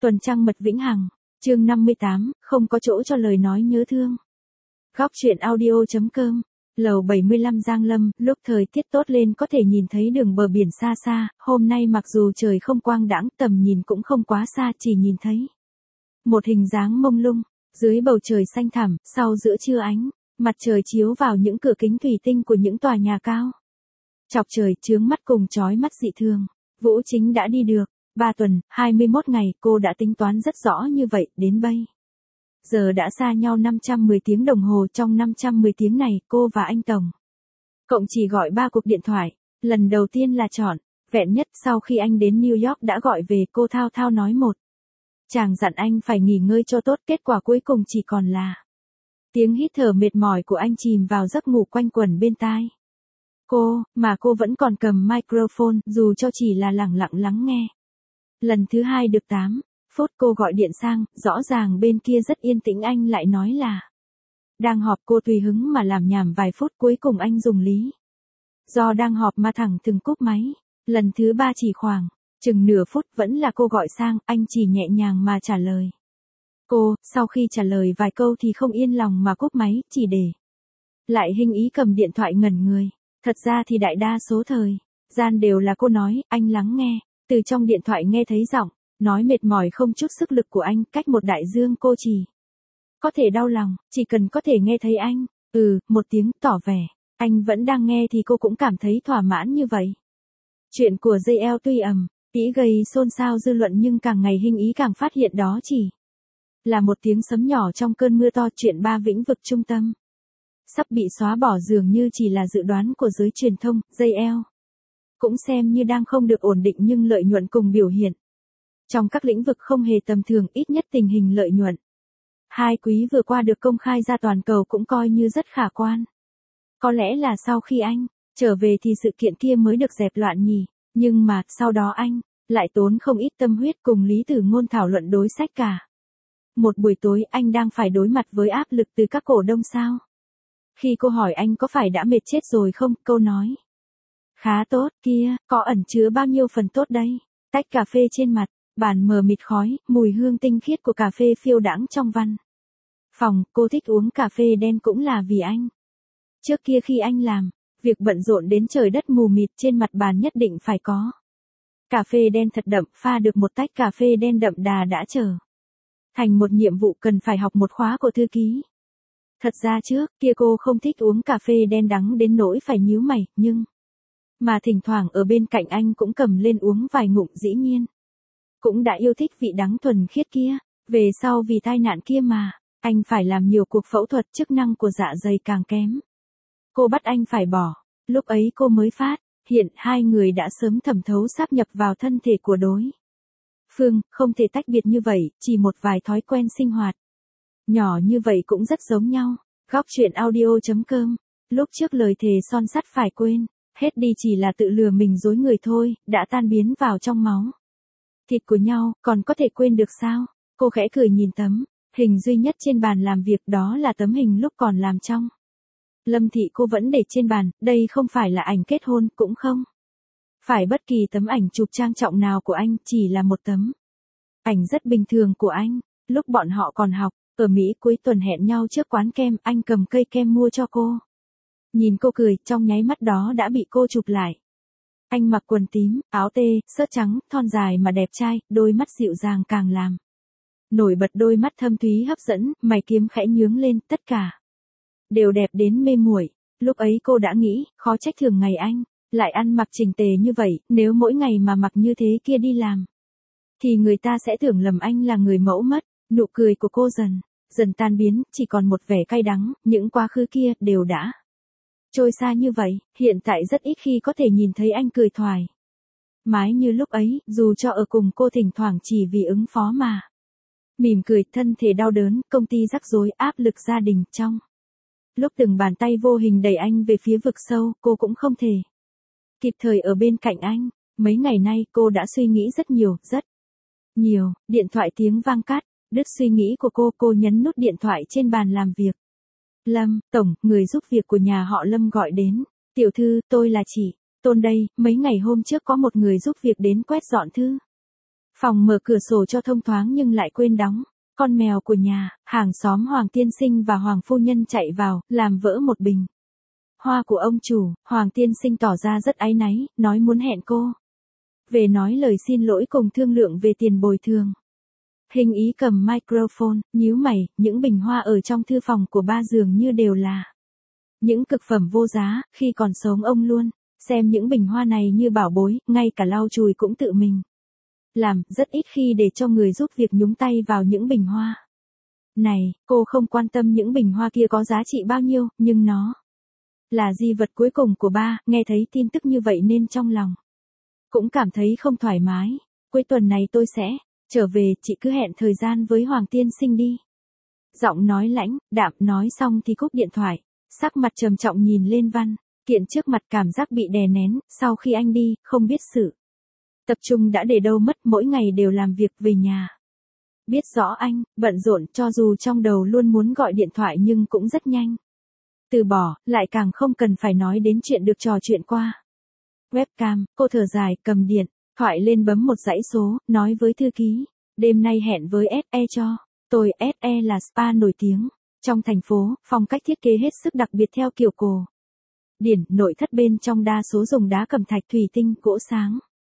Tuần trăng mật vĩnh hằng, chương 58, không có chỗ cho lời nói nhớ thương. Góc truyện audio.com, lầu 75 Giang Lâm, lúc thời tiết tốt lên có thể nhìn thấy đường bờ biển xa xa, hôm nay mặc dù trời không quang đãng, tầm nhìn cũng không quá xa, chỉ nhìn thấy một hình dáng mông lung, dưới bầu trời xanh thẳm, sau giữa trưa ánh mặt trời chiếu vào những cửa kính thủy tinh của những tòa nhà cao. Chọc trời chướng mắt cùng chói mắt dị thường. Vũ Chính đã đi được 3 tuần, 21 ngày, cô đã tính toán rất rõ như vậy, đến bây giờ đã xa nhau 510 tiếng đồng hồ, trong 510 tiếng này, cô và anh Tổng cộng chỉ gọi 3 cuộc điện thoại, lần đầu tiên là trọn vẹn nhất sau khi anh đến New York đã gọi về, cô thao thao nói một chàng dặn anh phải nghỉ ngơi cho tốt, kết quả cuối cùng chỉ còn là tiếng hít thở mệt mỏi của anh chìm vào giấc ngủ quanh quẩn bên tai cô vẫn còn cầm microphone, dù cho chỉ là lẳng lặng lắng nghe. Lần thứ 2 được 8 phút cô gọi điện sang, rõ ràng bên kia rất yên tĩnh, anh lại nói là đang họp, cô tùy hứng mà làm nhảm vài phút, cuối cùng anh dùng lý do đang họp mà thẳng thừng cúp máy. Lần thứ 3 chỉ khoảng chừng nửa phút vẫn là cô gọi sang, anh chỉ nhẹ nhàng mà trả lời cô, sau khi trả lời vài câu thì không yên lòng mà cúp máy, chỉ để lại hình ý cầm điện thoại ngẩn người. Thật ra thì đại đa số thời gian đều là cô nói, anh lắng nghe, từ trong điện thoại nghe thấy giọng nói mệt mỏi không chút sức lực của anh, cách một đại dương cô chỉ có thể đau lòng, chỉ cần có thể nghe thấy anh, một tiếng tỏ vẻ, anh vẫn đang nghe thì cô cũng cảm thấy thỏa mãn như vậy. Chuyện của JL tuy ý gây xôn xao dư luận nhưng càng ngày hình ý càng phát hiện đó chỉ là một tiếng sấm nhỏ trong cơn mưa to. Chuyện Ba Vĩnh Vực trung tâm sắp bị xóa bỏ dường như chỉ là dự đoán của giới truyền thông, JL cũng xem như đang không được ổn định nhưng lợi nhuận cùng biểu hiện trong các lĩnh vực không hề tầm thường, ít nhất tình hình lợi nhuận 2 quý vừa qua được công khai ra toàn cầu cũng coi như rất khả quan. Có lẽ là sau khi anh trở về thì sự kiện kia mới được dẹp loạn nhỉ, nhưng mà sau đó anh lại tốn không ít tâm huyết cùng Lý Tử Ngôn thảo luận đối sách cả một buổi tối. Anh đang phải đối mặt với áp lực từ các cổ đông sao? Khi cô hỏi anh có phải đã mệt chết rồi không, câu nói khá tốt kia, có ẩn chứa bao nhiêu phần tốt đây? Tách cà phê trên mặt bàn mờ mịt khói, mùi hương tinh khiết của cà phê phiêu đãng trong văn phòng. Cô thích uống cà phê đen cũng là vì anh. Trước kia khi anh làm việc bận rộn đến trời đất mù mịt, trên mặt bàn nhất định phải có cà phê đen thật đậm, pha được một tách cà phê đen đậm đà đã trở thành một nhiệm vụ cần phải học một khóa của thư ký. Thật ra trước kia cô không thích uống cà phê đen đắng đến nỗi phải nhíu mày, nhưng mà thỉnh thoảng ở bên cạnh anh cũng cầm lên uống vài ngụm, dĩ nhiên cũng đã yêu thích vị đắng thuần khiết kia. Về sau vì tai nạn kia mà anh phải làm nhiều cuộc phẫu thuật, chức năng của dạ dày càng kém, cô bắt anh phải bỏ. Lúc ấy cô mới phát hiện hai người đã sớm thẩm thấu sáp nhập vào thân thể của đối phương, không thể tách biệt như vậy, chỉ một vài thói quen sinh hoạt nhỏ như vậy cũng rất giống nhau. Góc truyện audio.com, lúc trước lời thề son sắt phải quên hết đi chỉ là tự lừa mình dối người thôi, đã tan biến vào trong máu thịt của nhau, còn có thể quên được sao? Cô khẽ cười nhìn tấm hình duy nhất trên bàn làm việc, đó là tấm hình lúc còn làm trong Lâm Thị. Cô vẫn để trên bàn, đây không phải là ảnh kết hôn, cũng không phải bất kỳ tấm ảnh chụp trang trọng nào của anh, chỉ là một tấm ảnh rất bình thường của anh lúc bọn họ còn học ở Mỹ. Cuối tuần hẹn nhau trước quán kem, anh cầm cây kem mua cho cô. Nhìn cô cười, trong nháy mắt đó đã bị cô chụp lại. Anh mặc quần tím, áo tê, sớt trắng, thon dài mà đẹp trai, đôi mắt dịu dàng càng làm nổi bật đôi mắt thâm thúy hấp dẫn, mày kiếm khẽ nhướng lên, tất cả đều đẹp đến mê muội. Lúc ấy cô đã nghĩ, khó trách thường ngày anh lại ăn mặc chỉnh tề như vậy, nếu mỗi ngày mà mặc như thế kia đi làm thì người ta sẽ tưởng lầm anh là người mẫu mất. Nụ cười của cô dần dần tan biến, chỉ còn một vẻ cay đắng, những quá khứ kia đều đã trôi xa như vậy, hiện tại rất ít khi có thể nhìn thấy anh cười thoải mái như lúc ấy, dù cho ở cùng cô thỉnh thoảng chỉ vì ứng phó mà mỉm cười. Thân thể đau đớn, công ty rắc rối, áp lực gia đình, trong lúc từng bàn tay vô hình đẩy anh về phía vực sâu, cô cũng không thể kịp thời ở bên cạnh anh. Mấy ngày nay cô đã suy nghĩ rất nhiều, rất nhiều. Điện thoại tiếng vang cắt đứt suy nghĩ của cô nhấn nút điện thoại trên bàn làm việc. Lâm tổng, người giúp việc của nhà họ Lâm gọi đến. Tiểu thư, tôi là chị Tôn đây, mấy ngày hôm trước có một người giúp việc đến quét dọn thư Phòng mở cửa sổ cho thông thoáng nhưng lại quên đóng. Con mèo của nhà, hàng xóm Hoàng tiên sinh và Hoàng phu nhân chạy vào, làm vỡ một bình hoa của ông chủ. Hoàng tiên sinh tỏ ra rất áy náy, nói muốn hẹn cô về nói lời xin lỗi cùng thương lượng về tiền bồi thường. Hình ý cầm microphone, nhíu mày, những bình hoa ở trong thư phòng của ba dường như đều là những cực phẩm vô giá, khi còn sống ông luôn xem những bình hoa này như bảo bối, ngay cả lau chùi cũng tự mình làm, rất ít khi để cho người giúp việc nhúng tay vào những bình hoa này. Cô không quan tâm những bình hoa kia có giá trị bao nhiêu, nhưng nó là di vật cuối cùng của ba. Nghe thấy tin tức như vậy nên trong lòng cũng cảm thấy không thoải mái. Cuối tuần này tôi sẽ trở về, chị cứ hẹn thời gian với Hoàng tiên sinh đi. Giọng nói lãnh đạm, nói xong thì cúp điện thoại, sắc mặt trầm trọng nhìn lên văn kiện trước mặt, cảm giác bị đè nén. Sau khi anh đi, không biết sự tập trung đã để đâu mất, mỗi ngày đều làm việc, về nhà biết rõ anh bận rộn, cho dù trong đầu luôn muốn gọi điện thoại nhưng cũng rất nhanh từ bỏ, lại càng không cần phải nói đến chuyện được trò chuyện qua webcam. Cô thở dài, cầm điện thoại lên bấm một dãy số, nói với thư ký, đêm nay hẹn với SE cho tôi. SE là spa nổi tiếng trong thành phố, phong cách thiết kế hết sức đặc biệt theo kiểu cổ điển, nội thất bên trong đa số dùng đá cẩm thạch, thủy tinh, gỗ sáng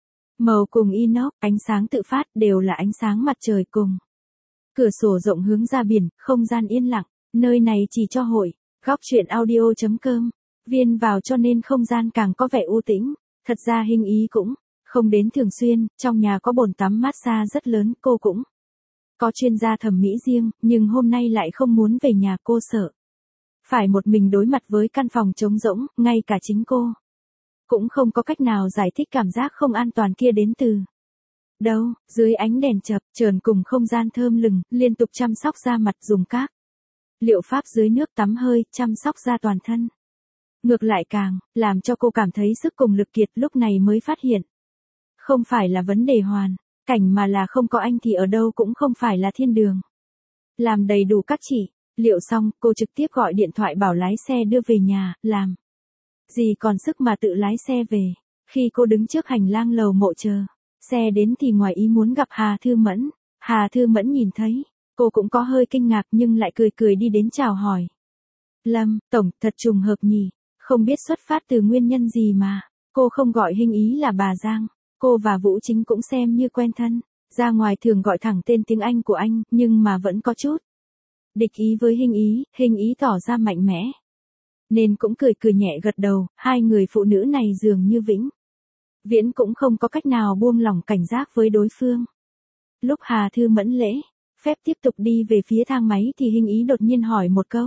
màu cùng inox, ánh sáng tự phát, đều là ánh sáng mặt trời cùng cửa sổ rộng hướng ra biển, không gian yên lặng. Nơi này chỉ cho hội góc truyện audio.com viên vào, cho nên không gian càng có vẻ u tĩnh. Thật ra Hình ý cũng không đến thường xuyên, trong nhà có bồn tắm massage rất lớn, cô cũng có chuyên gia thẩm mỹ riêng, nhưng hôm nay lại không muốn về nhà. Cô sợ phải một mình đối mặt với căn phòng trống rỗng, ngay cả chính cô cũng không có cách nào giải thích cảm giác không an toàn kia đến từ đâu. Dưới ánh đèn chập chờn cùng không gian thơm lừng, liên tục chăm sóc da mặt, dùng các liệu pháp dưới nước tắm hơi, chăm sóc da toàn thân. Ngược lại càng làm cho cô cảm thấy sức cùng lực kiệt. Lúc này mới phát hiện, không phải là vấn đề hoàn cảnh mà là không có anh thì ở đâu cũng không phải là thiên đường. Làm đầy đủ các chỉ liệu xong, cô trực tiếp gọi điện thoại bảo lái xe đưa về nhà, làm gì còn sức mà tự lái xe về. Khi cô đứng trước hành lang lầu mộ chờ xe đến thì ngoài ý muốn gặp Hà Thư Mẫn. Hà Thư Mẫn nhìn thấy cô cũng có hơi kinh ngạc, nhưng lại cười cười đi đến chào hỏi. Lâm tổng, thật trùng hợp nhỉ, không biết xuất phát từ nguyên nhân gì mà cô không gọi Hình ý là bà Giang. Cô và Vũ Chính cũng xem như quen thân, ra ngoài thường gọi thẳng tên tiếng Anh của anh, nhưng mà vẫn có chút địch ý với Hình ý. Hình ý tỏ ra mạnh mẽ nên cũng cười cười nhẹ gật đầu. Hai người phụ nữ này dường như vĩnh viễn cũng không có cách nào buông lỏng cảnh giác với đối phương. Lúc Hà Thư Mẫn lễ phép tiếp tục đi về phía thang máy thì Hình ý đột nhiên hỏi một câu.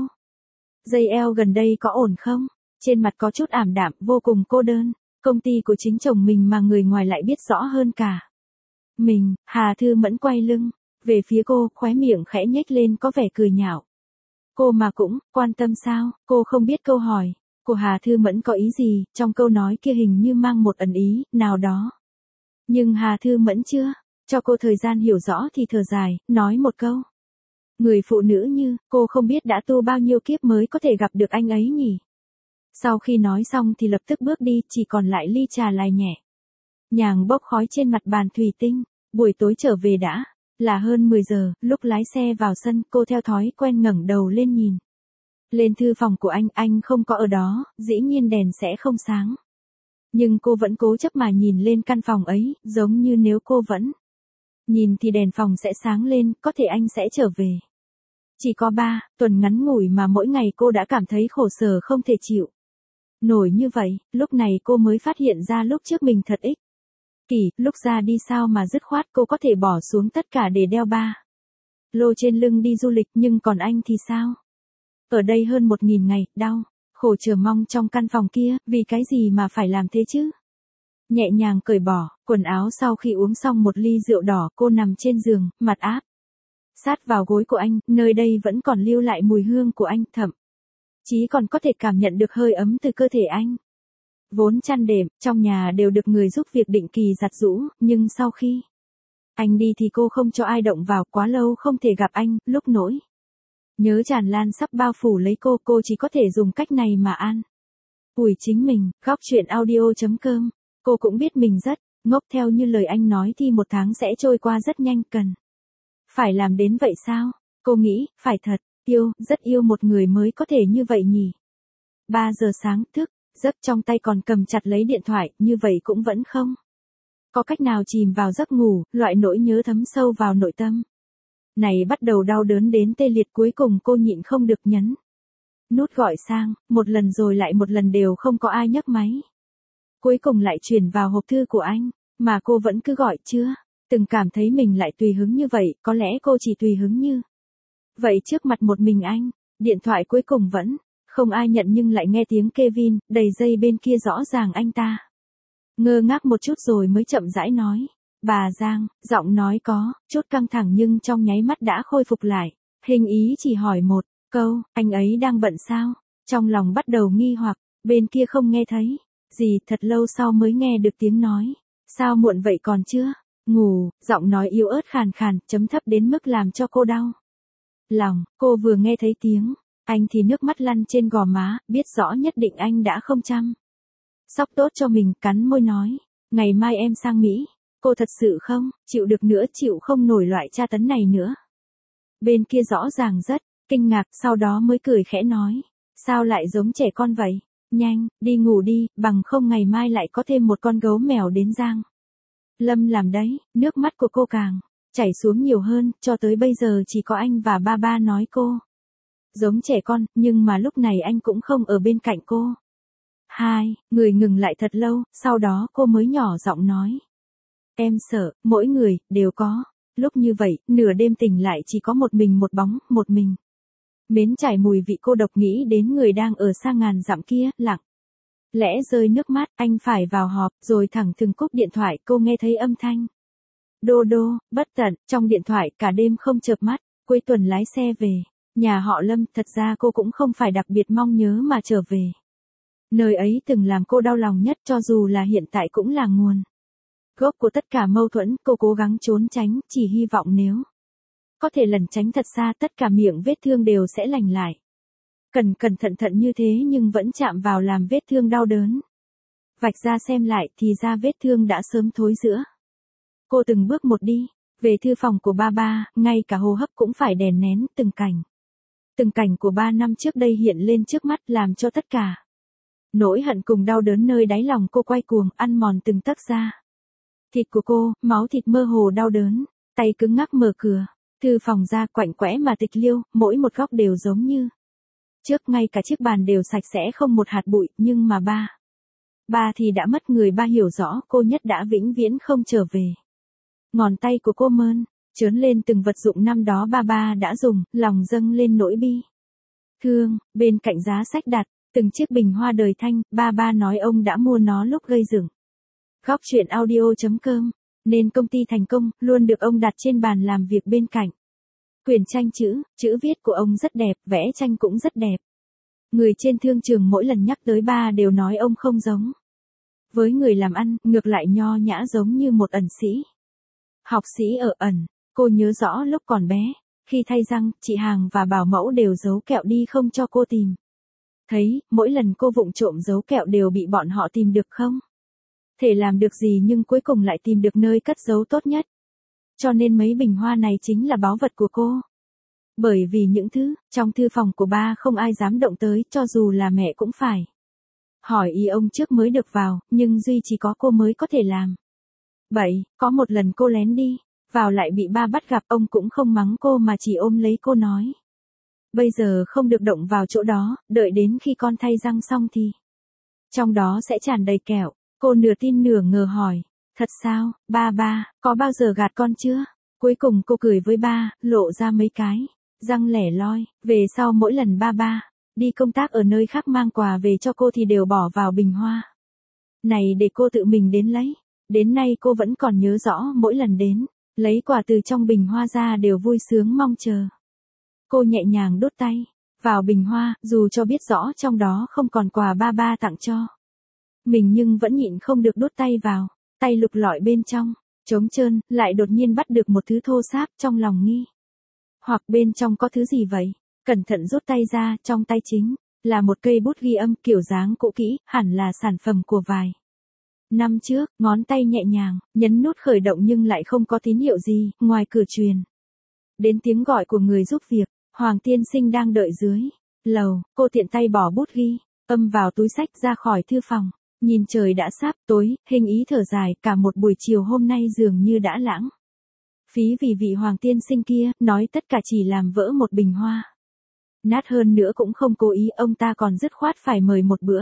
Dây eo gần đây có ổn không? Trên mặt có chút ảm đạm, vô cùng cô đơn. Công ty của chính chồng mình mà người ngoài lại biết rõ hơn cả mình. Hà Thư Mẫn quay lưng về phía cô, khóe miệng khẽ nhếch lên, có vẻ cười nhạo. Cô mà cũng quan tâm sao? Cô không biết câu hỏi của Hà Thư Mẫn có ý gì, trong câu nói kia hình như mang một ẩn ý nào đó. Nhưng Hà Thư Mẫn chưa cho cô thời gian hiểu rõ thì thở dài, nói một câu. Người phụ nữ như cô không biết đã tu bao nhiêu kiếp mới có thể gặp được anh ấy nhỉ. Sau khi nói xong thì lập tức bước đi, chỉ còn lại ly trà lai nhẹ nhàng bốc khói trên mặt bàn thủy tinh. Buổi tối trở về đã là hơn 10 giờ, lúc lái xe vào sân, cô theo thói quen ngẩng đầu lên nhìn lên thư phòng của anh không có ở đó, dĩ nhiên đèn sẽ không sáng. Nhưng cô vẫn cố chấp mà nhìn lên căn phòng ấy, giống như nếu cô vẫn nhìn thì đèn phòng sẽ sáng lên, có thể anh sẽ trở về. Chỉ có 3 tuần ngắn ngủi mà mỗi ngày cô đã cảm thấy khổ sở không thể chịu nổi như vậy. Lúc này cô mới phát hiện ra lúc trước mình thật ích kỷ, lúc ra đi sao mà dứt khoát cô có thể bỏ xuống tất cả để đeo 3 lô trên lưng đi du lịch, nhưng còn anh thì sao? Ở đây hơn 1000 ngày, đau, khổ chờ mong trong căn phòng kia, vì cái gì mà phải làm thế chứ? Nhẹ nhàng cởi bỏ quần áo sau khi uống xong một ly rượu đỏ, cô nằm trên giường, mặt áp sát vào gối của anh, nơi đây vẫn còn lưu lại mùi hương của anh, thậm chí còn có thể cảm nhận được hơi ấm từ cơ thể anh. Vốn chăn đệm trong nhà đều được người giúp việc định kỳ giặt giũ, nhưng sau khi anh đi thì cô không cho ai động vào. Quá lâu không thể gặp anh, lúc nỗi nhớ tràn lan sắp bao phủ lấy cô chỉ có thể dùng cách này mà an ủi chính mình. Góc truyện audio.com. Cô cũng biết mình rất Ngốc, theo như lời anh nói thì một tháng sẽ trôi qua rất nhanh, cần phải làm đến vậy sao? Cô nghĩ, phải thật, rất yêu một người mới có thể như vậy nhỉ. 3 giờ sáng thức, giấc trong tay còn cầm chặt lấy điện thoại, như vậy cũng vẫn không có cách nào chìm vào giấc ngủ, loại nỗi nhớ thấm sâu vào nội tâm. Này bắt đầu đau đớn đến tê liệt, cuối cùng cô nhịn không được nhấn nút gọi sang, một lần rồi lại một lần đều không có ai nhấc máy. Cuối cùng lại chuyển vào hộp thư của anh, mà cô vẫn cứ gọi chưa. Từng cảm thấy mình lại tùy hứng như vậy, có lẽ cô chỉ tùy hứng như vậy trước mặt một mình anh. Điện thoại cuối cùng vẫn không ai nhận, nhưng lại nghe tiếng Kevin, đầy dây bên kia rõ ràng anh ta ngơ ngác một chút rồi mới chậm rãi nói. Bà Giang, giọng nói có chút căng thẳng nhưng trong nháy mắt đã khôi phục lại. Hình ý chỉ hỏi một câu, anh ấy đang bận sao? Trong lòng bắt đầu nghi hoặc, bên kia không nghe thấy gì, thật lâu sau mới nghe được tiếng nói. Sao muộn vậy còn chưa ngủ? Giọng nói yếu ớt khàn khàn, chấm thấp đến mức làm cho cô đau lòng. Cô vừa nghe thấy tiếng anh thì nước mắt lăn trên gò má, biết rõ nhất định anh đã không chăm sóc tốt cho mình, cắn môi nói. Ngày mai em sang Mỹ. Cô thật sự không chịu được nữa, chịu không nổi loại tra tấn này nữa. Bên kia rõ ràng rất kinh ngạc, sau đó mới cười khẽ nói. Sao lại giống trẻ con vậy? Nhanh, đi ngủ đi, bằng không ngày mai lại có thêm một con gấu mèo đến Giang Lâm làm đấy. Nước mắt của cô càng chảy xuống nhiều hơn, cho tới bây giờ chỉ có anh và ba nói cô giống trẻ con, nhưng mà lúc này anh cũng không ở bên cạnh cô. Hai người ngừng lại thật lâu, sau đó cô mới nhỏ giọng nói. Em sợ, mỗi người đều có lúc như vậy, nửa đêm tỉnh lại chỉ có một mình, một bóng, một mình. Mến trải mùi vị cô độc, nghĩ đến người đang ở xa ngàn dặm kia, lặng lẽ rơi nước mắt. Anh phải vào họp, rồi thẳng thừng cúp điện thoại. Cô nghe thấy âm thanh đô đô, bất tận, trong điện thoại, cả đêm không chợp mắt. Cuối tuần lái xe về nhà họ Lâm, thật ra cô cũng không phải đặc biệt mong nhớ mà trở về. Nơi ấy từng làm cô đau lòng nhất, cho dù là hiện tại cũng là nguồn gốc của tất cả mâu thuẫn. Cô cố gắng trốn tránh, chỉ hy vọng nếu có thể lẩn tránh thật xa, tất cả miệng vết thương đều sẽ lành lại. Cẩn thận như thế nhưng vẫn chạm vào làm vết thương đau đớn. Vạch ra xem lại thì ra vết thương đã sớm thối rữa. Cô từng bước một đi về thư phòng của ba, ngay cả hô hấp cũng phải đè nén. Từng cảnh của 3 năm trước đây hiện lên trước mắt, làm cho tất cả nỗi hận cùng đau đớn nơi đáy lòng cô quay cuồng, ăn mòn từng tấc da thịt của cô. Máu thịt mơ hồ đau đớn, tay cứng ngắc mở cửa thư phòng ra, quạnh quẽ mà tịch liêu, mỗi một góc đều giống như trước, ngay cả chiếc bàn đều sạch sẽ không một hạt bụi. Nhưng mà ba thì đã mất người. Ba hiểu rõ cô nhất đã vĩnh viễn không trở về. Ngón tay của cô mơn trớn lên từng vật dụng năm đó ba đã dùng, lòng dâng lên nỗi bi thương. Bên cạnh giá sách đặt từng chiếc bình hoa đời thanh, ba nói ông đã mua nó lúc gây dựng Góc truyện audio.com, nên công ty thành công luôn được ông đặt trên bàn làm việc bên cạnh quyển tranh. Chữ viết của ông rất đẹp, vẽ tranh cũng rất đẹp. Người trên thương trường mỗi lần nhắc tới ba đều nói ông không giống với người làm ăn, ngược lại nho nhã giống như một ẩn sĩ. Học sĩ ở ẩn. Cô nhớ rõ lúc còn bé, khi thay răng, chị Hàng và bảo mẫu đều giấu kẹo đi không cho cô tìm thấy. Mỗi lần cô vụng trộm giấu kẹo đều bị bọn họ tìm được, không thể làm được gì, nhưng cuối cùng lại tìm được nơi cất giấu tốt nhất. Cho nên mấy bình hoa này chính là báu vật của cô. Bởi vì những thứ trong thư phòng của ba không ai dám động tới, cho dù là mẹ cũng phải hỏi ý ông trước mới được vào, nhưng duy chỉ có cô mới có thể làm vậy. Có một lần cô lén đi vào lại bị ba bắt gặp, ông cũng không mắng cô mà chỉ ôm lấy cô nói. Bây giờ không được động vào chỗ đó, đợi đến khi con thay răng xong thì trong đó sẽ tràn đầy kẹo. Cô nửa tin nửa ngờ hỏi. Thật sao, ba, có bao giờ gạt con chưa? Cuối cùng cô cười với ba, lộ ra mấy cái răng lẻ loi. Về sau mỗi lần ba đi công tác ở nơi khác mang quà về cho cô thì đều bỏ vào bình hoa này để cô tự mình đến lấy. Đến nay cô vẫn còn nhớ rõ, mỗi lần đến lấy quà từ trong bình hoa ra đều vui sướng mong chờ. Cô nhẹ nhàng đút tay vào bình hoa, dù cho biết rõ trong đó không còn quà ba tặng cho mình, nhưng vẫn nhịn không được đút tay vào. Tay lục lọi bên trong, trống trơn, lại đột nhiên bắt được một thứ thô ráp, trong lòng nghi hoặc bên trong có thứ gì vậy. Cẩn thận rút tay ra, trong tay chính là một cây bút ghi âm kiểu dáng cũ kỹ, hẳn là sản phẩm của vài Năm trước, ngón tay nhẹ nhàng, nhấn nút khởi động nhưng lại không có tín hiệu gì, ngoài cửa truyền đến tiếng gọi của người giúp việc. Hoàng tiên sinh đang đợi dưới lầu, cô tiện tay bỏ bút ghi âm vào túi xách ra khỏi thư phòng. Nhìn trời đã sắp tối, Hình Ý thở dài, cả một buổi chiều hôm nay dường như đã lãng phí vì vị hoàng tiên sinh kia, nói tất cả chỉ làm vỡ một bình hoa. Nát hơn nữa cũng không cố ý, ông ta còn dứt khoát phải mời một bữa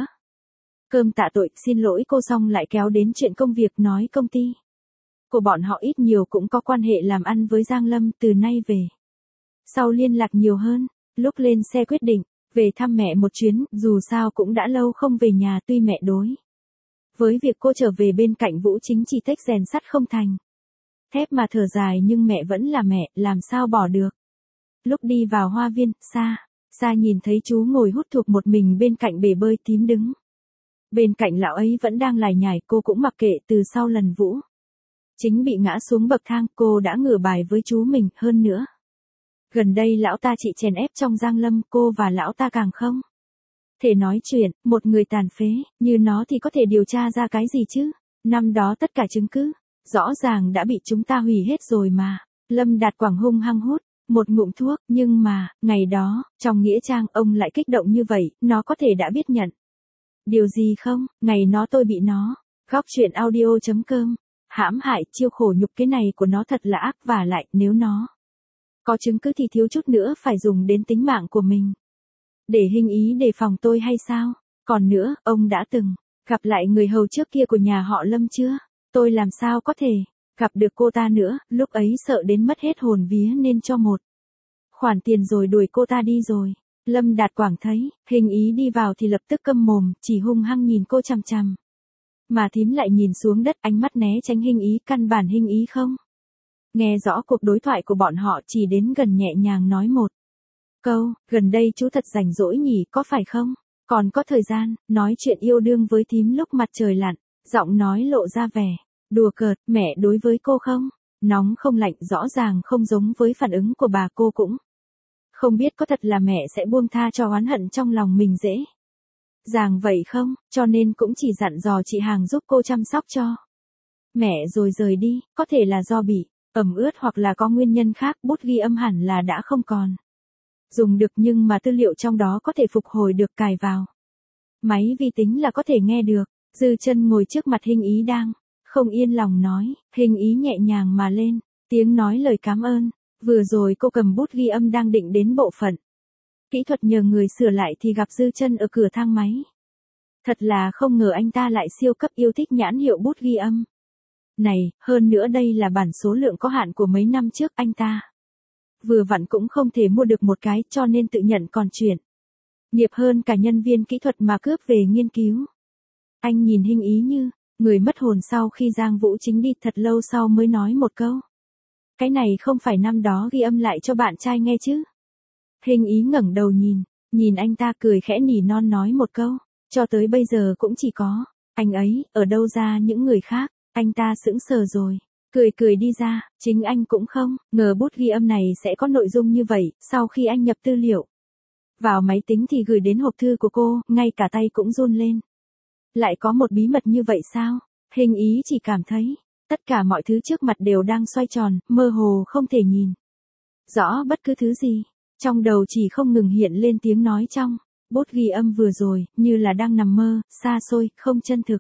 cơm tạ tội, xin lỗi cô xong lại kéo đến chuyện công việc, nói công ty của bọn họ ít nhiều cũng có quan hệ làm ăn với Giang Lâm, từ nay về sau liên lạc nhiều hơn. Lúc lên xe quyết định về thăm mẹ một chuyến, dù sao cũng đã lâu không về nhà, tuy mẹ đối với việc cô trở về bên cạnh Vũ Chính chỉ thích rèn sắt không thành thép mà thở dài, nhưng mẹ vẫn là mẹ, làm sao bỏ được. Lúc đi vào hoa viên, xa nhìn thấy chú ngồi hút thuốc một mình bên cạnh bể bơi tím đứng bên cạnh lão ấy vẫn đang lải nhải, cô cũng mặc kệ. Từ sau lần Vũ Chính bị ngã xuống bậc thang, cô đã ngửa bài với chú mình, hơn nữa gần đây lão ta chỉ chèn ép trong Giang Lâm, cô và lão ta càng không thể nói chuyện. Một người tàn phế như nó thì có thể điều tra ra cái gì chứ? Năm đó tất cả chứng cứ rõ ràng đã bị chúng ta hủy hết rồi mà. Lâm Đạt Quảng hung hăng hút một ngụm thuốc, nhưng mà ngày đó trong nghĩa trang ông lại kích động như vậy, nó có thể đã biết nhận điều gì không? Ngày nó tôi bị nó góc chuyện audio.com hãm hại, chiêu khổ nhục, cái này của nó thật là ác, và lại nếu nó có chứng cứ thì thiếu chút nữa phải dùng đến tính mạng của mình để Hình Ý đề phòng tôi hay sao? Còn nữa, ông đã từng gặp lại người hầu trước kia của nhà họ Lâm chưa? Tôi làm sao có thể gặp được cô ta nữa, lúc ấy sợ đến mất hết hồn vía nên cho một khoản tiền rồi đuổi cô ta đi rồi. Lâm Đạt Quảng thấy Hình Ý đi vào thì lập tức câm mồm, chỉ hung hăng nhìn cô chằm chằm. Mà thím lại nhìn xuống đất, ánh mắt né tránh Hình Ý, căn bản Hình Ý không nghe rõ cuộc đối thoại của bọn họ, chỉ đến gần nhẹ nhàng nói một câu, gần đây chú thật rảnh rỗi nhỉ, có phải không? Còn có thời gian nói chuyện yêu đương với thím lúc mặt trời lặn, giọng nói lộ ra vẻ đùa cợt. Mẹ đối với cô không nóng không lạnh, rõ ràng không giống với phản ứng của bà. Cô cũng không biết có thật là mẹ sẽ buông tha cho oán hận trong lòng mình dễ dàng vậy không, cho nên cũng chỉ dặn dò chị hàng giúp cô chăm sóc cho mẹ rồi rời đi. Có thể là do bị ẩm ướt hoặc là có nguyên nhân khác, bút ghi âm hẳn là đã không còn dùng được, nhưng mà tư liệu trong đó có thể phục hồi được, cài vào máy vi tính là có thể nghe được. Dư Chân ngồi trước mặt Hình Ý đang không yên lòng nói. Hình Ý nhẹ nhàng mà lên tiếng nói lời cảm ơn. Vừa rồi cô cầm bút ghi âm đang định đến bộ phận kỹ thuật nhờ người sửa lại thì gặp Dư Chân ở cửa thang máy. Thật là không ngờ anh ta lại siêu cấp yêu thích nhãn hiệu bút ghi âm này, hơn nữa đây là bản số lượng có hạn của mấy năm trước, anh ta vừa vặn cũng không thể mua được một cái, cho nên tự nhận còn chuyển nghiệp hơn cả nhân viên kỹ thuật mà cướp về nghiên cứu. Anh nhìn Hình Ý như người mất hồn, sau khi Giang Vũ Chính đi thật lâu sau mới nói một câu. Cái này không phải năm đó ghi âm lại cho bạn trai nghe chứ? Hình Ý ngẩng đầu nhìn anh ta cười khẽ nỉ non nói một câu. Cho tới bây giờ cũng chỉ có anh ấy, ở đâu ra những người khác. Anh ta sững sờ rồi cười đi ra. Chính anh cũng không ngờ bút ghi âm này sẽ có nội dung như vậy. Sau khi anh nhập tư liệu vào máy tính thì gửi đến hộp thư của cô, ngay cả tay cũng run lên. Lại có một bí mật như vậy sao? Hình Ý chỉ cảm thấy tất cả mọi thứ trước mặt đều đang xoay tròn, mơ hồ không thể nhìn rõ bất cứ thứ gì. Trong đầu chỉ không ngừng hiện lên tiếng nói trong bút ghi âm vừa rồi, như là đang nằm mơ, xa xôi, không chân thực.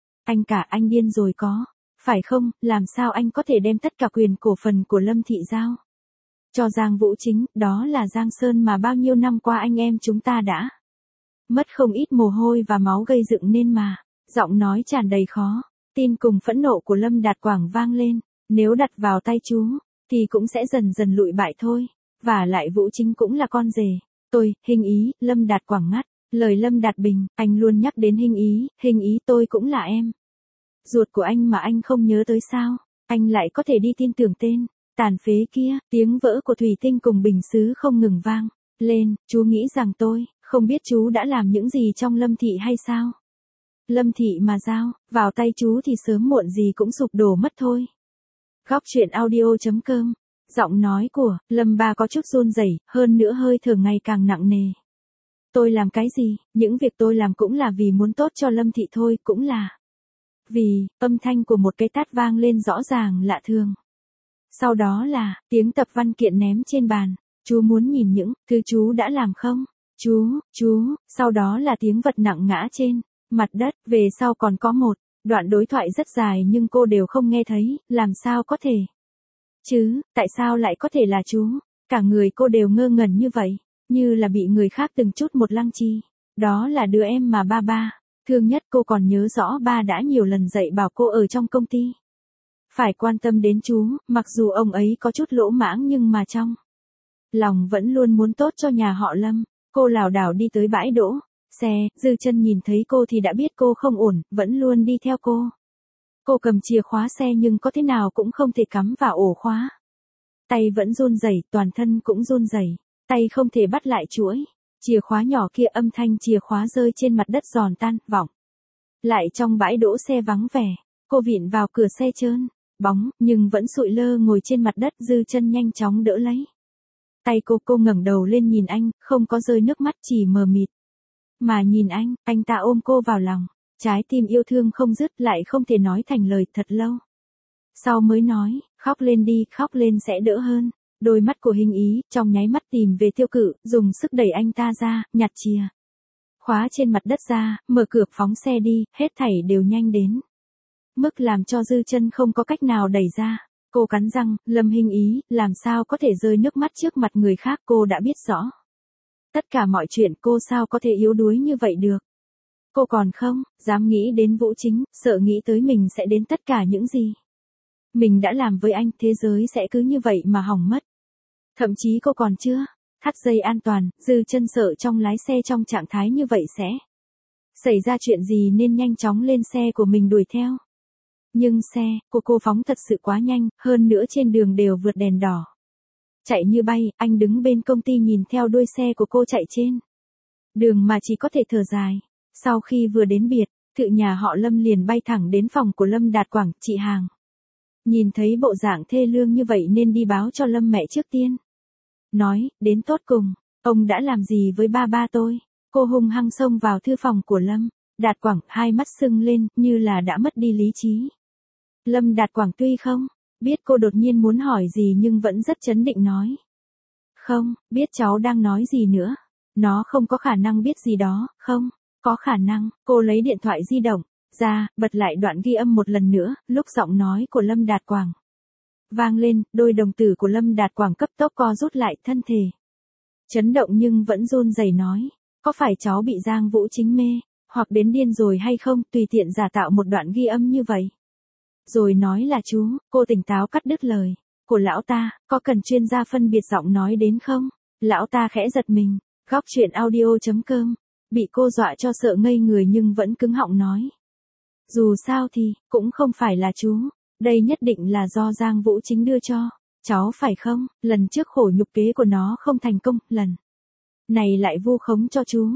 Anh điên rồi có phải không? Làm sao anh có thể đem tất cả quyền cổ phần của Lâm Thị giao cho Giang Vũ Chính? Đó là Giang Sơn mà bao nhiêu năm qua anh em chúng ta đã mất không ít mồ hôi và máu gây dựng nên mà. Giọng nói tràn đầy khó tin cùng phẫn nộ của Lâm Đạt Quảng vang lên. Nếu đặt vào tay chú thì cũng sẽ dần dần lụi bại thôi. Và lại Vũ Chính cũng là con rể tôi. Hình Ý. Lâm Đạt Quảng ngắt lời Lâm Đạt Bình. Anh luôn nhắc đến Hình Ý. Hình Ý tôi cũng là em ruột của anh mà anh không nhớ tới sao? Anh lại có thể đi tin tưởng tên tàn phế kia. Tiếng vỡ của thủy tinh cùng bình sứ không ngừng vang lên. Chú nghĩ rằng tôi không biết chú đã làm những gì trong Lâm Thị hay sao? Lâm Thị mà giao vào tay chú thì sớm muộn gì cũng sụp đổ mất thôi. Góc chuyện audio.com. Giọng nói của Lâm Ba có chút run rẩy, hơn nữa hơi thở ngày càng nặng nề. Tôi làm cái gì? Những việc tôi làm cũng là vì muốn tốt cho Lâm Thị thôi, cũng là Vì, âm thanh của một cái tát vang lên rõ ràng lạ thường. Sau đó là, tiếng tập văn kiện ném trên bàn. Chú muốn nhìn những thứ chú đã làm không? Chú, sau đó là tiếng vật nặng ngã trên mặt đất, về sau còn có một đoạn đối thoại rất dài nhưng cô đều không nghe thấy, làm sao có thể? Chứ, tại sao lại có thể là chú? Cả người cô đều ngơ ngẩn như vậy, như là bị người khác từng chút một lăng chi. Đó là đứa em mà ba thương nhất. Cô còn nhớ rõ ba đã nhiều lần dạy bảo cô ở trong công ty phải quan tâm đến chú, mặc dù ông ấy có chút lỗ mãng nhưng mà trong lòng vẫn luôn muốn tốt cho nhà họ Lâm. Cô lảo đảo đi tới bãi đỗ xe, Dư Chân nhìn thấy cô thì đã biết cô không ổn, vẫn luôn đi theo cô. Cô cầm chìa khóa xe nhưng có thế nào cũng không thể cắm vào ổ khóa. Tay vẫn run rẩy, toàn thân cũng run rẩy, tay không thể bắt lại chuỗi chìa khóa nhỏ kia, âm thanh chìa khóa rơi trên mặt đất giòn tan, vọng lại trong bãi đỗ xe vắng vẻ. Cô vịn vào cửa xe trơn bóng, nhưng vẫn sụi lơ ngồi trên mặt đất. Dư Chân nhanh chóng đỡ lấy tay cô ngẩng đầu lên nhìn anh, không có rơi nước mắt, chỉ mờ mịt mà nhìn anh ta ôm cô vào lòng, trái tim yêu thương không dứt, lại không thể nói thành lời. Thật lâu sau mới nói, khóc lên đi, khóc lên sẽ đỡ hơn. Đôi mắt của Hình Ý trong nháy mắt tìm về Tiêu Cự, dùng sức đẩy anh ta ra, nhặt chìa khóa trên mặt đất ra, mở cửa phóng xe đi, hết thảy đều nhanh đến mức làm cho Dư Chân không có cách nào đẩy ra. Cô cắn răng, Lâm Hình Ý, làm sao có thể rơi nước mắt trước mặt người khác? Cô đã biết rõ tất cả mọi chuyện, cô sao có thể yếu đuối như vậy được? Cô còn không dám nghĩ đến Vũ Chính, sợ nghĩ tới mình sẽ đến tất cả những gì mình đã làm với anh, thế giới sẽ cứ như vậy mà hỏng mất. Thậm chí cô còn chưa thắt dây an toàn. Dư Chân sợ trong lái xe trong trạng thái như vậy sẽ xảy ra chuyện gì nên nhanh chóng lên xe của mình đuổi theo. Nhưng xe của cô phóng thật sự quá nhanh, hơn nữa trên đường đều vượt đèn đỏ. Chạy như bay, anh đứng bên công ty nhìn theo đuôi xe của cô chạy trên đường mà chỉ có thể thở dài. Sau khi vừa đến biệt thự nhà họ Lâm liền bay thẳng đến phòng của Lâm Đạt Quảng. Chị Hàng nhìn thấy bộ dạng thê lương như vậy nên đi báo cho Lâm mẹ trước tiên. Nói, đến tột cùng, ông đã làm gì với ba tôi? Cô hung hăng xông vào thư phòng của Lâm Đạt Quảng, hai mắt sưng lên, như là đã mất đi lý trí. Lâm Đạt Quảng tuy không biết cô đột nhiên muốn hỏi gì nhưng vẫn rất trấn định nói. Không, biết cháu đang nói gì nữa. Nó không có khả năng biết gì đó, không có khả năng. Cô lấy điện thoại di động ra, bật lại đoạn ghi âm một lần nữa, lúc giọng nói của Lâm Đạt Quảng vang lên, đôi đồng tử của Lâm Đạt Quảng cấp tốc co rút lại, thân thể chấn động nhưng vẫn run rẩy nói. Có phải cháu bị Giang Vũ Chính mê hoặc đến điên rồi hay không, tùy tiện giả tạo một đoạn ghi âm như vậy rồi nói là chú? Cô tỉnh táo cắt đứt lời của lão ta. Có cần chuyên gia phân biệt giọng nói đến không? Lão ta khẽ giật mình. Góc truyện audio.com bị cô dọa cho sợ ngây người nhưng vẫn cứng họng nói. Dù sao thì cũng không phải là chú, đây nhất định là do Giang Vũ Chính đưa cho cháu phải không? Lần trước khổ nhục kế của nó không thành công, lần này lại vu khống cho chú.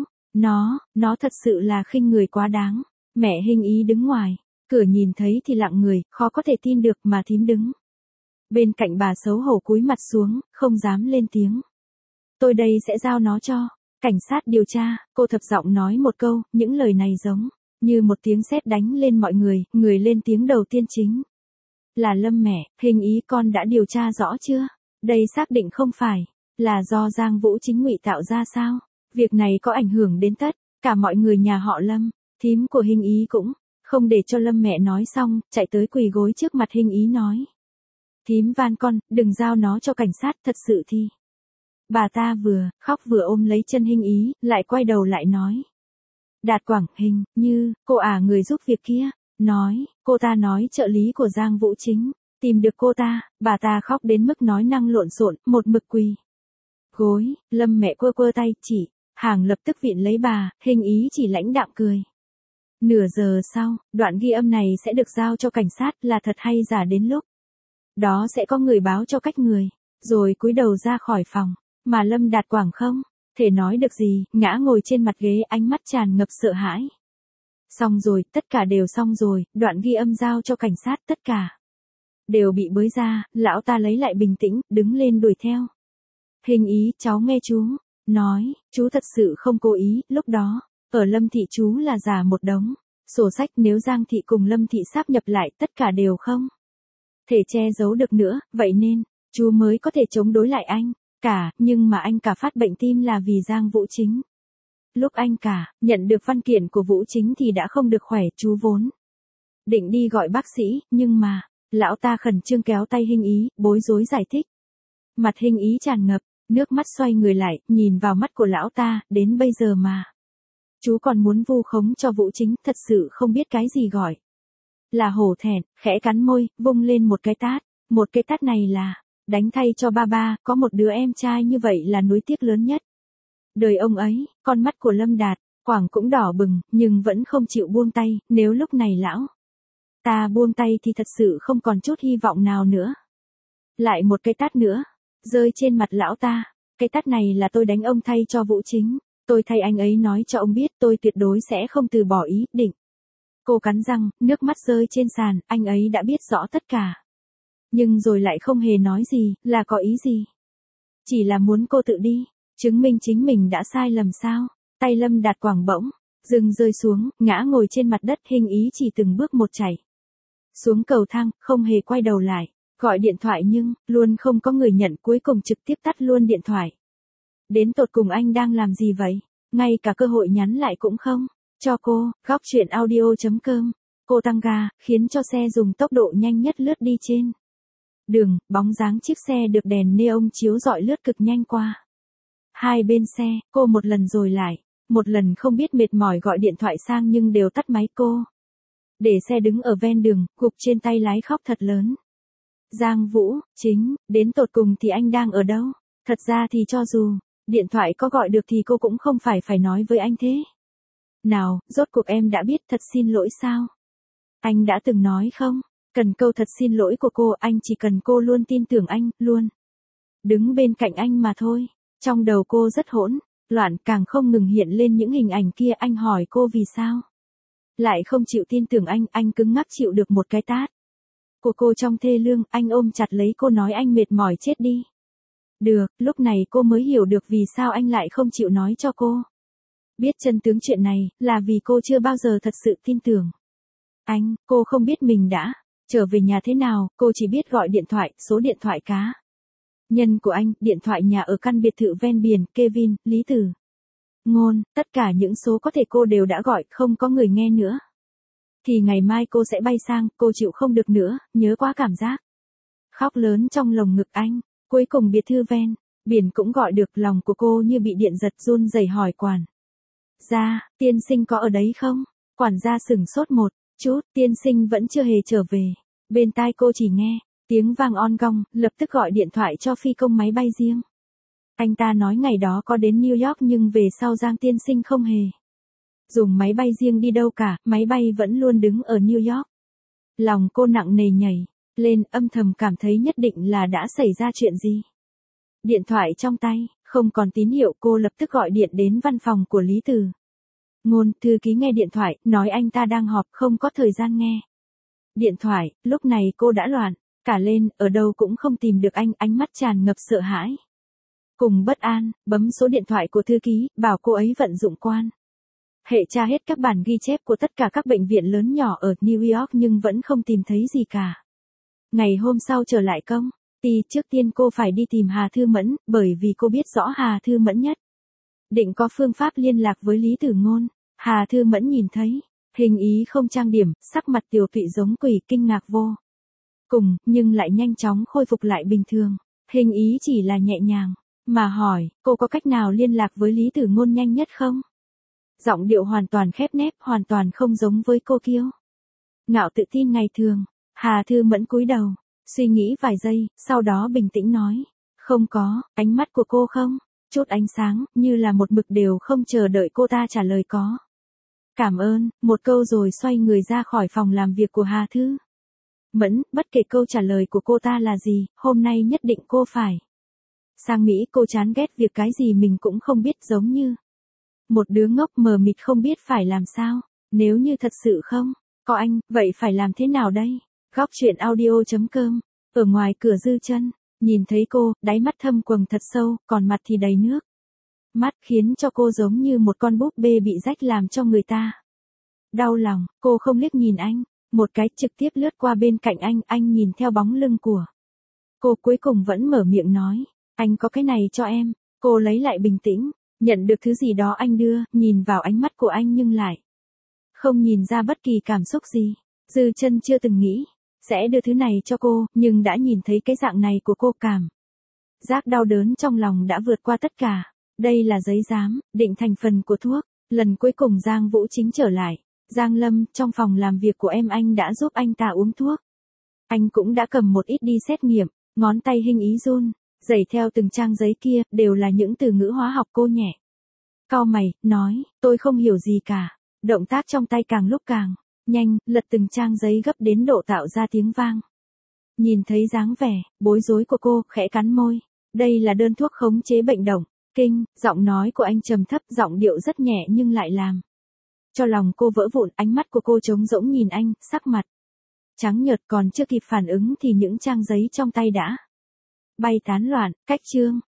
Nó thật sự là khinh người quá đáng. Mẹ Hình Ý đứng ngoài cửa nhìn thấy thì lặng người, khó có thể tin được, mà thím đứng bên cạnh bà xấu hổ cúi mặt xuống, không dám lên tiếng. Tôi đây sẽ giao nó cho cảnh sát điều tra. Cô thấp giọng nói một câu, những lời này giống như một tiếng sét đánh lên mọi người. Người lên tiếng đầu tiên chính là Lâm mẹ. Hình Ý, con đã điều tra rõ chưa? Đây xác định không phải là do Giang Vũ Chính ngụy tạo ra sao? Việc này có ảnh hưởng đến tất cả mọi người nhà họ Lâm. Thím của Hình Ý cũng không để cho Lâm mẹ nói xong, chạy tới quỳ gối trước mặt Hình Ý nói. Thím van con, đừng giao nó cho cảnh sát, thật sự thì. Bà ta vừa khóc vừa ôm lấy chân Hình Ý, lại quay đầu lại nói. Đạt Quảng, hình như cô người giúp việc kia nói, cô ta nói trợ lý của Giang Vũ Chính tìm được cô ta. Bà ta khóc đến mức nói năng lộn xộn, một mực quỳ gối. Lâm mẹ quơ tay, chị Hàng lập tức viện lấy bà. Hình Ý chỉ lãnh đạm cười. Nửa giờ sau, đoạn ghi âm này sẽ được giao cho cảnh sát, là thật hay giả đến lúc đó sẽ có người báo cho cách người, rồi cúi đầu ra khỏi phòng. Mà Lâm Đạt Quảng không thể nói được gì, ngã ngồi trên mặt ghế, ánh mắt tràn ngập sợ hãi. Xong rồi, tất cả đều xong rồi, đoạn ghi âm giao cho cảnh sát, tất cả đều bị bới ra. Lão ta lấy lại bình tĩnh, đứng lên đuổi theo. Hình Ý, cháu nghe chú nói, chú thật sự không cố ý. Lúc đó ở Lâm thị chú là giả một đống Sổ sách nếu Giang Thị cùng Lâm Thị sáp nhập lại tất cả đều không thể che giấu được nữa, vậy nên, chú mới có thể chống đối lại anh. Nhưng mà anh cả phát bệnh tim là vì Giang Vũ Chính. Lúc anh cả nhận được văn kiện của Vũ Chính thì đã không được khỏe, chú vốn định đi gọi bác sĩ, nhưng mà, lão ta khẩn trương kéo tay Hinh Ý, bối rối giải thích. Mặt Hinh Ý tràn ngập, nước mắt xoay người lại, nhìn vào mắt của lão ta, đến bây giờ mà. Chú còn muốn vu khống cho Vũ Chính, thật sự không biết cái gì gọi là hổ thẹn, khẽ cắn môi, vung lên một cái tát. Một cái tát này là, đánh thay cho ba, có một đứa em trai như vậy là nuối tiếc lớn nhất đời ông ấy. Con mắt của Lâm Đạt, Quảng cũng đỏ bừng, nhưng vẫn không chịu buông tay, nếu lúc này lão ta buông tay thì thật sự không còn chút hy vọng nào nữa. Lại một cái tát nữa, rơi trên mặt lão ta. Cái tát này là tôi đánh ông thay cho Vũ Chính. Tôi thay anh ấy nói cho ông biết tôi tuyệt đối sẽ không từ bỏ ý định. Cô cắn răng, nước mắt rơi trên sàn, anh ấy đã biết rõ tất cả. Nhưng rồi lại không hề nói gì, là có ý gì? Chỉ là muốn cô tự đi, chứng minh chính mình đã sai lầm sao? Tay Lâm Đạt Quảng bỗng dừng rơi xuống, ngã ngồi trên mặt đất. Hinh Ý chỉ từng bước một chạy xuống cầu thang, không hề quay đầu lại. Gọi điện thoại nhưng, luôn không có người nhận, cuối cùng trực tiếp tắt luôn điện thoại. Đến tột cùng anh đang làm gì vậy? Ngay cả cơ hội nhắn lại cũng không cho cô. Góc truyện audio.com. Cô tăng ga, khiến cho xe dùng tốc độ nhanh nhất lướt đi trên đường. Bóng dáng chiếc xe được đèn neon chiếu rọi lướt cực nhanh qua hai bên xe. Cô một lần rồi lại một lần không biết mệt mỏi gọi điện thoại sang nhưng đều tắt máy. Cô để xe đứng ở ven đường, gục trên tay lái khóc thật lớn. Giang Vũ Chính, đến tột cùng thì anh đang ở đâu? Thật ra thì cho dù điện thoại có gọi được thì cô cũng không phải nói với anh thế. Nào, rốt cuộc em đã biết thật xin lỗi sao? Anh đã từng nói không? Cần câu thật xin lỗi của cô, anh chỉ cần cô luôn tin tưởng anh, luôn đứng bên cạnh anh mà thôi. Trong đầu cô rất hỗn loạn, càng không ngừng hiện lên những hình ảnh kia. Anh hỏi cô vì sao lại không chịu tin tưởng anh cứng ngắc chịu được một cái tát của cô trong thê lương. Anh ôm chặt lấy cô nói anh mệt mỏi chết đi được. Lúc này cô mới hiểu được vì sao anh lại không chịu nói cho cô biết chân tướng chuyện này, là vì cô chưa bao giờ thật sự tin tưởng anh. Cô không biết mình đã trở về nhà thế nào, cô chỉ biết gọi điện thoại, số điện thoại cá nhân của anh, điện thoại nhà ở căn biệt thự ven biển, Kevin, Lý Tử Ngôn, tất cả những số có thể cô đều đã gọi, không có người nghe nữa. Thì ngày mai cô sẽ bay sang, cô chịu không được nữa, nhớ quá cảm giác khóc lớn trong lồng ngực anh. Cuối cùng biệt thự ven biển cũng gọi được. Lòng của cô như bị điện giật, run rẩy hỏi quản gia, tiên sinh có ở đấy không? Quản gia sửng sốt một chút, tiên sinh vẫn chưa hề trở về. Bên tai cô chỉ nghe tiếng vang on gong, lập tức gọi điện thoại cho phi công máy bay riêng. Anh ta nói ngày đó có đến New York nhưng về sau Giang tiên sinh không hề dùng máy bay riêng đi đâu cả, máy bay vẫn luôn đứng ở New York. Lòng cô nặng nề nhảy lên, âm thầm cảm thấy nhất định là đã xảy ra chuyện gì. Điện thoại trong tay không còn tín hiệu, cô lập tức gọi điện đến văn phòng của Lý Tử Ngôn. Thư ký nghe điện thoại, nói anh ta đang họp, không có thời gian nghe điện thoại. Lúc này cô đã loạn cả lên, ở đâu cũng không tìm được anh, ánh mắt tràn ngập sợ hãi cùng bất an, bấm số điện thoại của thư ký, bảo cô ấy vận dụng quan hệ tra hết các bản ghi chép của tất cả các bệnh viện lớn nhỏ ở New York nhưng vẫn không tìm thấy gì cả. Ngày hôm sau trở lại công ty, trước tiên cô phải đi tìm Hà Thư Mẫn, bởi vì cô biết rõ Hà Thư Mẫn nhất định có phương pháp liên lạc với Lý Tử Ngôn. Hà Thư Mẫn nhìn thấy Hình Ý không trang điểm, sắc mặt tiều tụy giống quỷ, kinh ngạc vô cùng, nhưng lại nhanh chóng khôi phục lại bình thường. Hình Ý chỉ là nhẹ nhàng mà hỏi, cô có cách nào liên lạc với Lý Tử Ngôn nhanh nhất không? Giọng điệu hoàn toàn khép nép, hoàn toàn không giống với cô kiêu ngạo tự tin ngày thường. Hà Thư Mẫn cúi đầu, suy nghĩ vài giây, sau đó bình tĩnh nói, không có. Ánh mắt của cô không chút ánh sáng, như là một mực đều không chờ đợi cô ta trả lời có. Cảm ơn, một câu rồi xoay người ra khỏi phòng làm việc của Hà Thư Mẫn. Bất kể câu trả lời của cô ta là gì, hôm nay nhất định cô phải sang Mỹ. Cô chán ghét việc cái gì mình cũng không biết, giống như một đứa ngốc mờ mịt không biết phải làm sao. Nếu như thật sự không có anh, vậy phải làm thế nào đây? Góc truyện audio.com. Ở ngoài cửa Dư Chân nhìn thấy cô, đáy mắt thâm quầng thật sâu, còn mặt thì đầy nước mắt, khiến cho cô giống như một con búp bê bị rách, làm cho người ta Đau lòng, cô không liếc nhìn anh, một cái trực tiếp lướt qua bên cạnh anh nhìn theo bóng lưng của cô cuối cùng vẫn mở miệng nói, anh có cái này cho em. Cô lấy lại bình tĩnh, nhận được thứ gì đó anh đưa, nhìn vào ánh mắt của anh nhưng lại không nhìn ra bất kỳ cảm xúc gì. Dư Chân chưa từng nghĩ sẽ đưa thứ này cho cô, nhưng đã nhìn thấy cái dạng này của cô, cảm giác đau đớn trong lòng đã vượt qua tất cả. Đây là giấy giám định thành phần của thuốc. Lần cuối cùng Giang Vũ Chính trở lại, Giang Lâm, trong phòng làm việc của em anh đã giúp anh ta uống thuốc. Anh cũng đã cầm một ít đi xét nghiệm, ngón tay hình ý run, dày theo từng trang giấy kia, đều là những từ ngữ hóa học. Cô nhẹ cau mày, nói, tôi không hiểu gì cả. Động tác trong tay càng lúc càng nhanh, lật từng trang giấy gấp đến độ tạo ra tiếng vang. Nhìn thấy dáng vẻ bối rối của cô, khẽ cắn môi. Đây là đơn thuốc khống chế bệnh động kinh. Giọng nói của anh trầm thấp, giọng điệu rất nhẹ nhưng lại làm cho lòng cô vỡ vụn. Ánh mắt của cô trống rỗng nhìn anh, sắc mặt trắng nhợt, còn chưa kịp phản ứng thì những trang giấy trong tay đã bay tán loạn. Cách chương